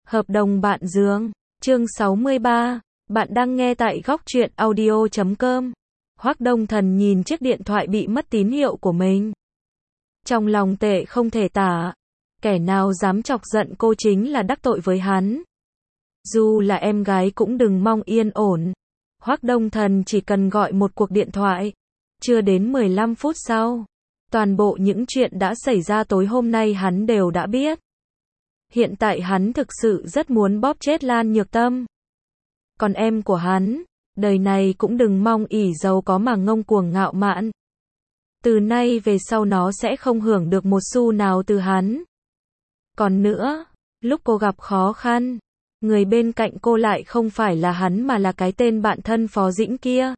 Hợp đồng bạn giường, chương 63, bạn đang nghe tại góc truyện audio.com. Hoắc Đông Thần nhìn chiếc điện thoại bị mất tín hiệu của mình. Trong lòng tệ không thể tả, kẻ nào dám chọc giận cô chính là đắc tội với hắn. Dù là em gái cũng đừng mong yên ổn. Hoắc Đông Thần chỉ cần gọi một cuộc điện thoại. Chưa đến 15 phút sau, toàn bộ những chuyện đã xảy ra tối hôm nay hắn đều đã biết. Hiện tại hắn thực sự rất muốn bóp chết Lan Nhược Tâm. Còn em của hắn, đời này cũng đừng mong ỷ giàu có mà ngông cuồng ngạo mạn. Từ nay về sau nó sẽ không hưởng được một xu nào từ hắn. Còn nữa, lúc cô gặp khó khăn, người bên cạnh cô lại không phải là hắn mà là cái tên bạn thân Phó Dĩnh kia.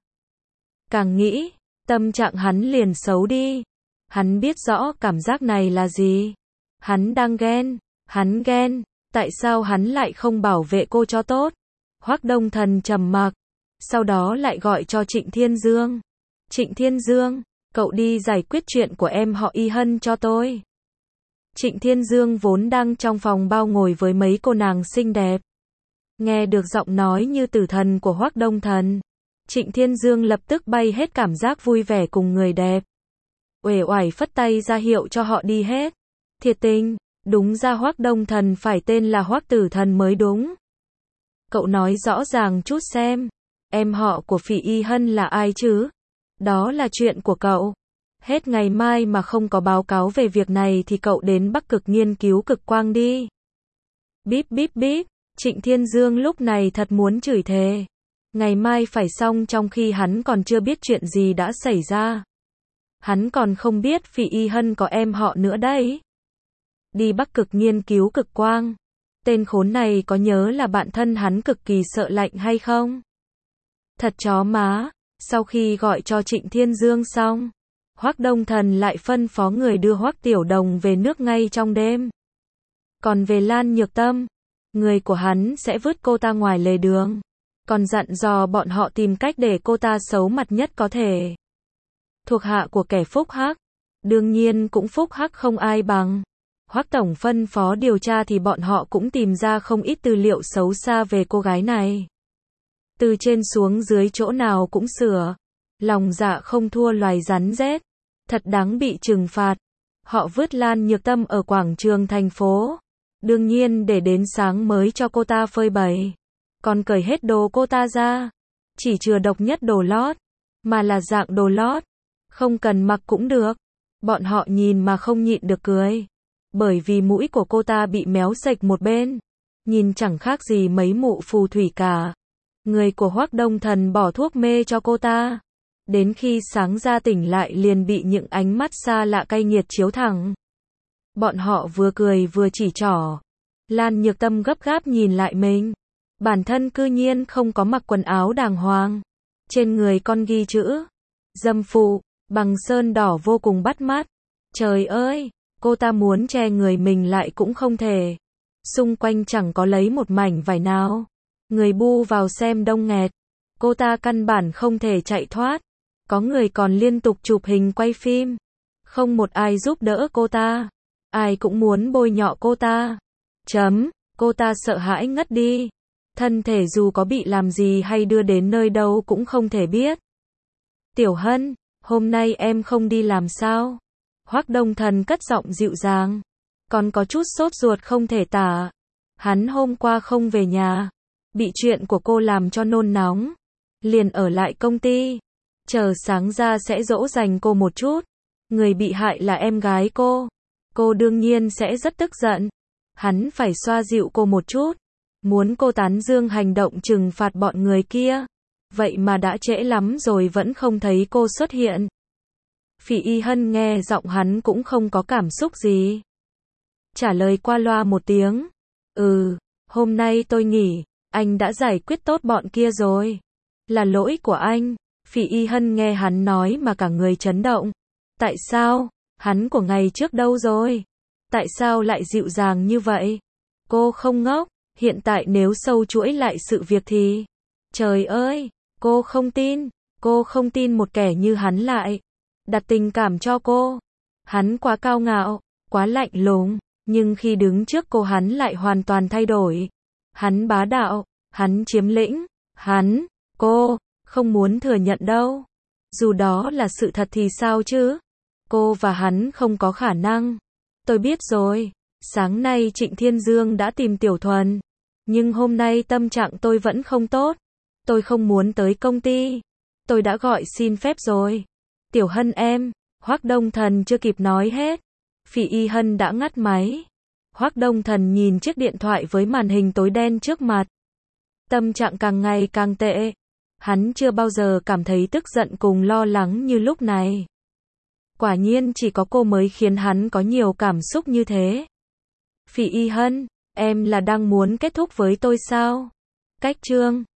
Càng nghĩ, tâm trạng hắn liền xấu đi. Hắn biết rõ cảm giác này là gì. Hắn đang ghen. Hắn ghen, tại sao hắn lại không bảo vệ cô cho tốt? Hoắc Đông Thần trầm mặc, sau đó lại gọi cho Trịnh Thiên Dương. Trịnh Thiên Dương, cậu đi giải quyết chuyện của em họ Y Hân cho tôi. Trịnh Thiên Dương vốn đang trong phòng bao ngồi với mấy cô nàng xinh đẹp. Nghe được giọng nói như tử thần của Hoắc Đông Thần, Trịnh Thiên Dương lập tức bay hết cảm giác vui vẻ cùng người đẹp. Uể oải phất tay ra hiệu cho họ đi hết. Thiệt tình. Đúng ra Hoắc Đông Thần phải tên là Hoắc Tử Thần mới đúng. Cậu nói rõ ràng chút xem, em họ của Phỉ Y Hân là ai chứ? Đó là chuyện của cậu. Hết ngày mai mà không có báo cáo về việc này thì cậu đến Bắc Cực nghiên cứu cực quang đi. Bíp bíp bíp, Trịnh Thiên Dương lúc này thật muốn chửi thề. Ngày mai phải xong trong khi hắn còn chưa biết chuyện gì đã xảy ra. Hắn còn không biết Phỉ Y Hân có em họ nữa đấy. Đi Bắc Cực nghiên cứu cực quang. Tên khốn này có nhớ là bạn thân hắn cực kỳ sợ lạnh hay không? Thật chó má. Sau khi gọi cho Trịnh Thiên Dương xong, Hoắc Đông Thần lại phân phó người đưa Hoắc Tiểu Đồng về nước ngay trong đêm. Còn về Lan Nhược Tâm, người của hắn sẽ vứt cô ta ngoài lề đường. Còn dặn dò bọn họ tìm cách để cô ta xấu mặt nhất có thể. Thuộc hạ của kẻ phúc hắc, đương nhiên cũng phúc hắc không ai bằng. Hoắc Tổng phân phó điều tra thì bọn họ cũng tìm ra không ít tư liệu xấu xa về cô gái này. Từ trên xuống dưới chỗ nào cũng sửa. Lòng dạ không thua loài rắn rết. Thật đáng bị trừng phạt. Họ vứt Lan Nhược Tâm ở quảng trường thành phố. Đương nhiên để đến sáng mới cho cô ta phơi bày. Còn cởi hết đồ cô ta ra. Chỉ chừa độc nhất đồ lót. Mà là dạng đồ lót. Không cần mặc cũng được. Bọn họ nhìn mà không nhịn được cười. Bởi vì mũi của cô ta bị méo sệch một bên. Nhìn chẳng khác gì mấy mụ phù thủy cả. Người của Hoắc Đông Thần bỏ thuốc mê cho cô ta. Đến khi sáng ra tỉnh lại liền bị những ánh mắt xa lạ cay nghiệt chiếu thẳng. Bọn họ vừa cười vừa chỉ trỏ. Lan Nhược Tâm gấp gáp nhìn lại mình. Bản thân cư nhiên không có mặc quần áo đàng hoàng. Trên người còn ghi chữ dâm phụ, bằng sơn đỏ vô cùng bắt mắt. Trời ơi! Cô ta muốn che người mình lại cũng không thể. Xung quanh chẳng có lấy một mảnh vải nào. Người bu vào xem đông nghẹt. Cô ta căn bản không thể chạy thoát. Có người còn liên tục chụp hình quay phim. Không một ai giúp đỡ cô ta. Ai cũng muốn bôi nhọ cô ta. Cô ta sợ hãi ngất đi. Thân thể dù có bị làm gì hay đưa đến nơi đâu cũng không thể biết. Tiểu Hân, hôm nay em không đi làm sao? Hoắc Đông Thần cất giọng dịu dàng. Còn có chút sốt ruột không thể tả. Hắn hôm qua không về nhà. Bị chuyện của cô làm cho nôn nóng. Liền ở lại công ty. Chờ sáng ra sẽ dỗ dành cô một chút. Người bị hại là em gái cô. Cô đương nhiên sẽ rất tức giận. Hắn phải xoa dịu cô một chút. Muốn cô tán dương hành động trừng phạt bọn người kia. Vậy mà đã trễ lắm rồi vẫn không thấy cô xuất hiện. Phỉ Y Hân nghe giọng hắn cũng không có cảm xúc gì. Trả lời qua loa một tiếng. Hôm nay tôi nghỉ, anh đã giải quyết tốt bọn kia rồi. Là lỗi của anh. Phỉ Y Hân nghe hắn nói mà cả người chấn động. Tại sao? Hắn của ngày trước đâu rồi? Tại sao lại dịu dàng như vậy? Cô không ngốc, hiện tại nếu sâu chuỗi lại sự việc thì... Trời ơi, cô không tin một kẻ như hắn lại đặt tình cảm cho cô. Hắn quá cao ngạo, quá lạnh lùng, nhưng khi đứng trước cô hắn lại hoàn toàn thay đổi. Hắn bá đạo, hắn chiếm lĩnh, cô, không muốn thừa nhận đâu. Dù đó là sự thật thì sao chứ? Cô và hắn không có khả năng. Tôi biết rồi. Sáng nay Trịnh Thiên Dương đã tìm Tiểu Thuần. Nhưng hôm nay tâm trạng tôi vẫn không tốt. Tôi không muốn tới công ty. Tôi đã gọi xin phép rồi. Tiểu Hân em, Hoắc Đông Thần chưa kịp nói hết. Phỉ Y Hân đã ngắt máy. Hoắc Đông Thần nhìn chiếc điện thoại với màn hình tối đen trước mặt. Tâm trạng càng ngày càng tệ. Hắn chưa bao giờ cảm thấy tức giận cùng lo lắng như lúc này. Quả nhiên chỉ có cô mới khiến hắn có nhiều cảm xúc như thế. Phỉ Y Hân, em là đang muốn kết thúc với tôi sao? Cách chương